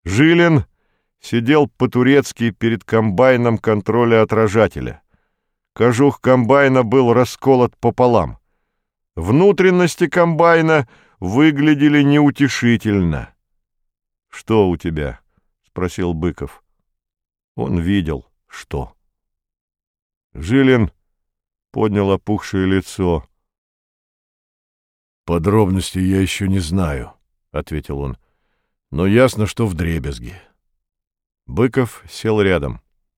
Жилин сидел по-турецки перед комбайном контроля отражателя. Кожух комбайна был расколот пополам. Внутренности комбайна выглядели неутешительно. — Что у тебя? — спросил Быков. Он видел, что. Жилин поднял опухшее лицо. — Подробностей я еще не знаю, — ответил он. — Но ясно, что вдребезги. Быков сел рядом.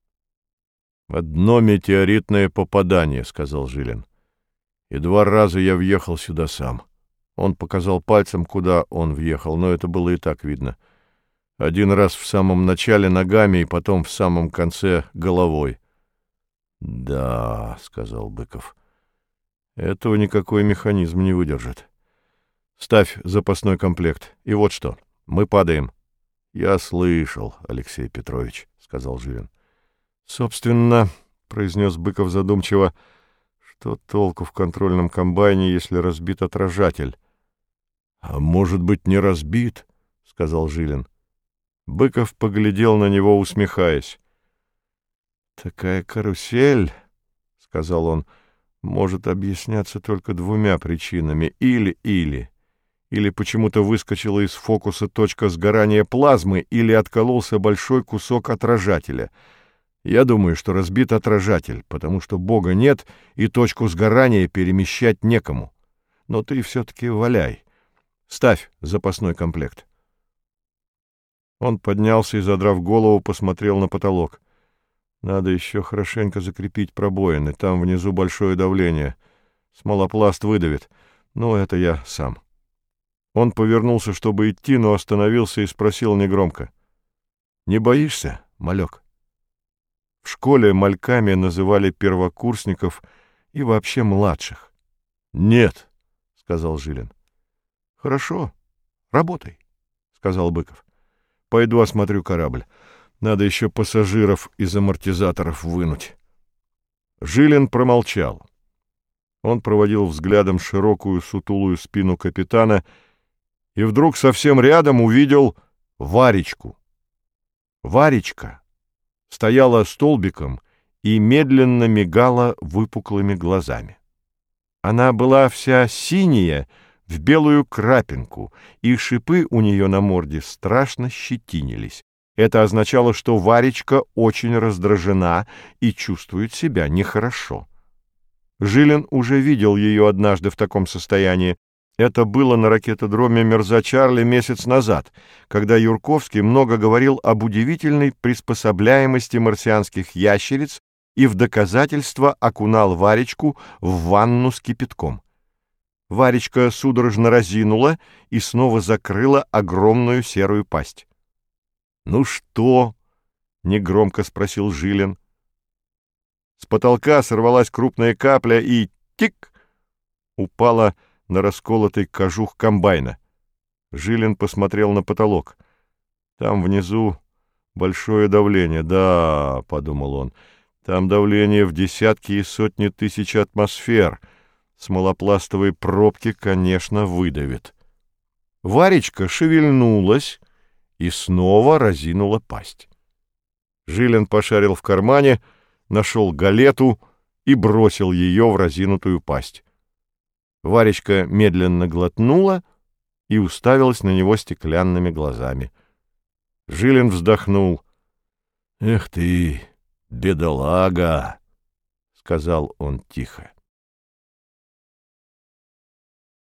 — Одно метеоритное попадание, — сказал Жилин. — И 2 раза я въехал сюда сам. Он показал пальцем, куда он въехал, но это было и так видно. 1 раз в самом начале ногами и потом в самом конце головой. — Да, — сказал Быков, — этого никакой механизм не выдержит. Ставь запасной комплект. И вот что, мы падаем. — Я слышал, Алексей Петрович, — сказал Жилин. — Собственно, — произнес Быков задумчиво, — что толку в контрольном комбайне, если разбит отражатель? — А может быть, не разбит, — сказал Жилин. Быков поглядел на него, усмехаясь. — Такая карусель, — сказал он, — может объясняться только 2 причинами. Или почему-то выскочила из фокуса точка сгорания плазмы, или откололся большой кусок отражателя. Я думаю, что разбит отражатель, потому что Бога нет, и точку сгорания перемещать некому. Но ты все-таки валяй. Ставь запасной комплект. Он поднялся и, задрав голову, посмотрел на потолок. Надо еще хорошенько закрепить пробоины. Там внизу большое давление. Смолопласт выдавит. Но это я сам. Он повернулся, чтобы идти, но остановился и спросил негромко. — Не боишься, малек? В школе мальками называли первокурсников и вообще младших. — Нет, — сказал Жилин. — Хорошо, работай, — сказал Быков. — Пойду осмотрю корабль. Надо еще пассажиров из амортизаторов вынуть. Жилин промолчал. Он проводил взглядом широкую сутулую спину капитана и вдруг совсем рядом увидел Варечку. Варечка стояла столбиком и медленно мигала выпуклыми глазами. Она была вся синяя, в белую крапинку, и шипы у нее на морде страшно щетинились. Это означало, что Варечка очень раздражена и чувствует себя нехорошо. Жилин уже видел ее однажды в таком состоянии. Это было на ракетодроме Мирза-Чарли месяц назад, когда Юрковский много говорил об удивительной приспособляемости марсианских ящериц и в доказательство окунал Варечку в ванну с кипятком. Варечка судорожно разинула и снова закрыла огромную серую пасть. — Ну что? — негромко спросил Жилин. С потолка сорвалась крупная капля и тик! Упала на расколотый кожух комбайна. Жилин посмотрел на потолок. Там внизу большое давление. Да, — подумал он, — там давление в десятки и сотни тысяч атмосфер. Смолопластовые пробки, конечно, выдавит. Варечка шевельнулась и снова разинула пасть. Жилин пошарил в кармане, нашел галету и бросил ее в разинутую пасть. Варечка медленно глотнула и уставилась на него стеклянными глазами. Жилин вздохнул. — Эх ты, бедолага! — сказал он тихо.